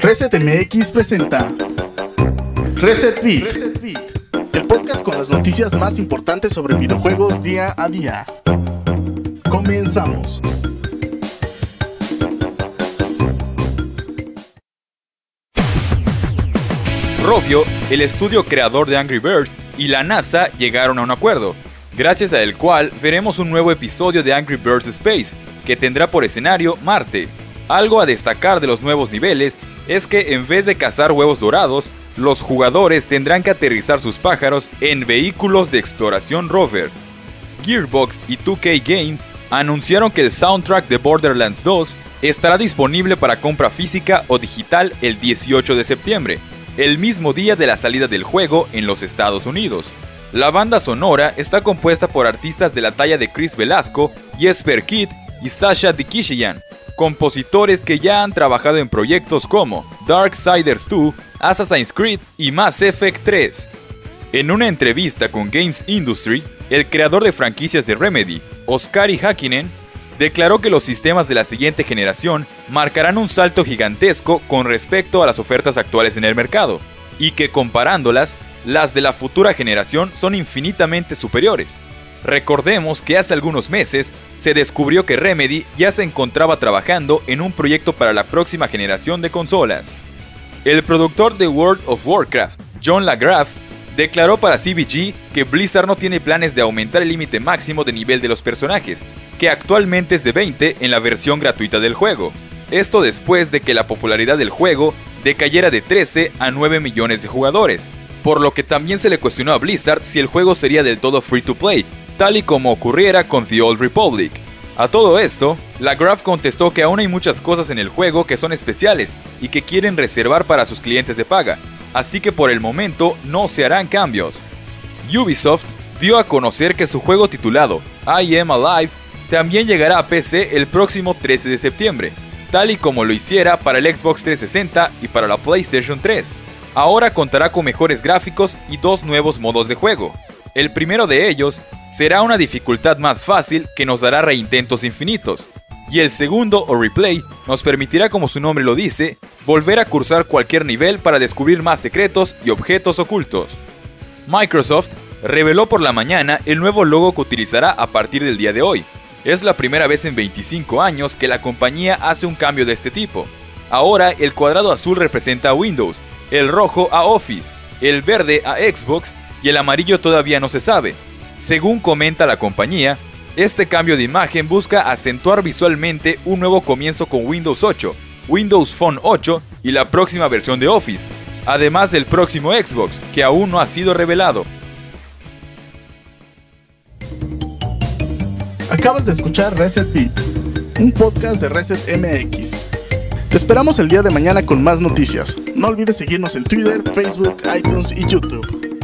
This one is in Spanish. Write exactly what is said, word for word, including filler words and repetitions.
Reset M X presenta Reset Beat, Reset Beat, el podcast con las noticias más importantes sobre videojuegos día a día. Comenzamos. Rovio, el estudio creador de Angry Birds, y la NASA llegaron a un acuerdo, gracias al cual veremos un nuevo episodio de Angry Birds Space, que tendrá por escenario Marte. Algo a destacar de los nuevos niveles es que en vez de cazar huevos dorados, los jugadores tendrán que aterrizar sus pájaros en vehículos de exploración rover. Gearbox y dos K Games anunciaron que el soundtrack de Borderlands dos estará disponible para compra física o digital el dieciocho de septiembre, el mismo día de la salida del juego en los Estados Unidos. La banda sonora está compuesta por artistas de la talla de Chris Velasco, Jesper Kyd y Sasha Dikishian, compositores que ya han trabajado en proyectos como Darksiders dos, Assassin's Creed y Mass Effect tres. En una entrevista con Games Industry, el creador de franquicias de Remedy, Oskari Häkkinen, declaró que los sistemas de la siguiente generación marcarán un salto gigantesco con respecto a las ofertas actuales en el mercado, y que comparándolas, las de la futura generación son infinitamente superiores. Recordemos que hace algunos meses se descubrió que Remedy ya se encontraba trabajando en un proyecto para la próxima generación de consolas. El productor de World of Warcraft, John LaGrave, declaró para C B G que Blizzard no tiene planes de aumentar el límite máximo de nivel de los personajes, que actualmente es de veinte en la versión gratuita del juego. Esto después de que la popularidad del juego decayera de trece a nueve millones de jugadores, por lo que también se le cuestionó a Blizzard si el juego sería del todo free to play, tal y como ocurriera con The Old Republic. A todo esto, LaGrave contestó que aún hay muchas cosas en el juego que son especiales y que quieren reservar para sus clientes de paga, así que por el momento no se harán cambios. Ubisoft dio a conocer que su juego titulado I Am Alive también llegará a P C el próximo trece de septiembre, tal y como lo hiciera para el Xbox trescientos sesenta y para la PlayStation tres. Ahora contará con mejores gráficos y dos nuevos modos de juego. El primero de ellos será una dificultad más fácil que nos dará reintentos infinitos, y el segundo, o replay, nos permitirá, como su nombre lo dice, volver a cursar cualquier nivel para descubrir más secretos y objetos ocultos. Microsoft reveló por la mañana el nuevo logo que utilizará a partir del día de hoy. Es la primera vez en veinticinco años que la compañía hace un cambio de este tipo. Ahora el cuadrado azul representa a Windows, el rojo a Office, el verde a Xbox y el amarillo todavía no se sabe. Según comenta la compañía, este cambio de imagen busca acentuar visualmente un nuevo comienzo con Windows ocho, Windows Phone ocho y la próxima versión de Office, además del próximo Xbox, que aún no ha sido revelado. Acabas de escuchar Reset Beat, un podcast de Reset M X. Te esperamos el día de mañana con más noticias. No olvides seguirnos en Twitter, Facebook, iTunes y YouTube.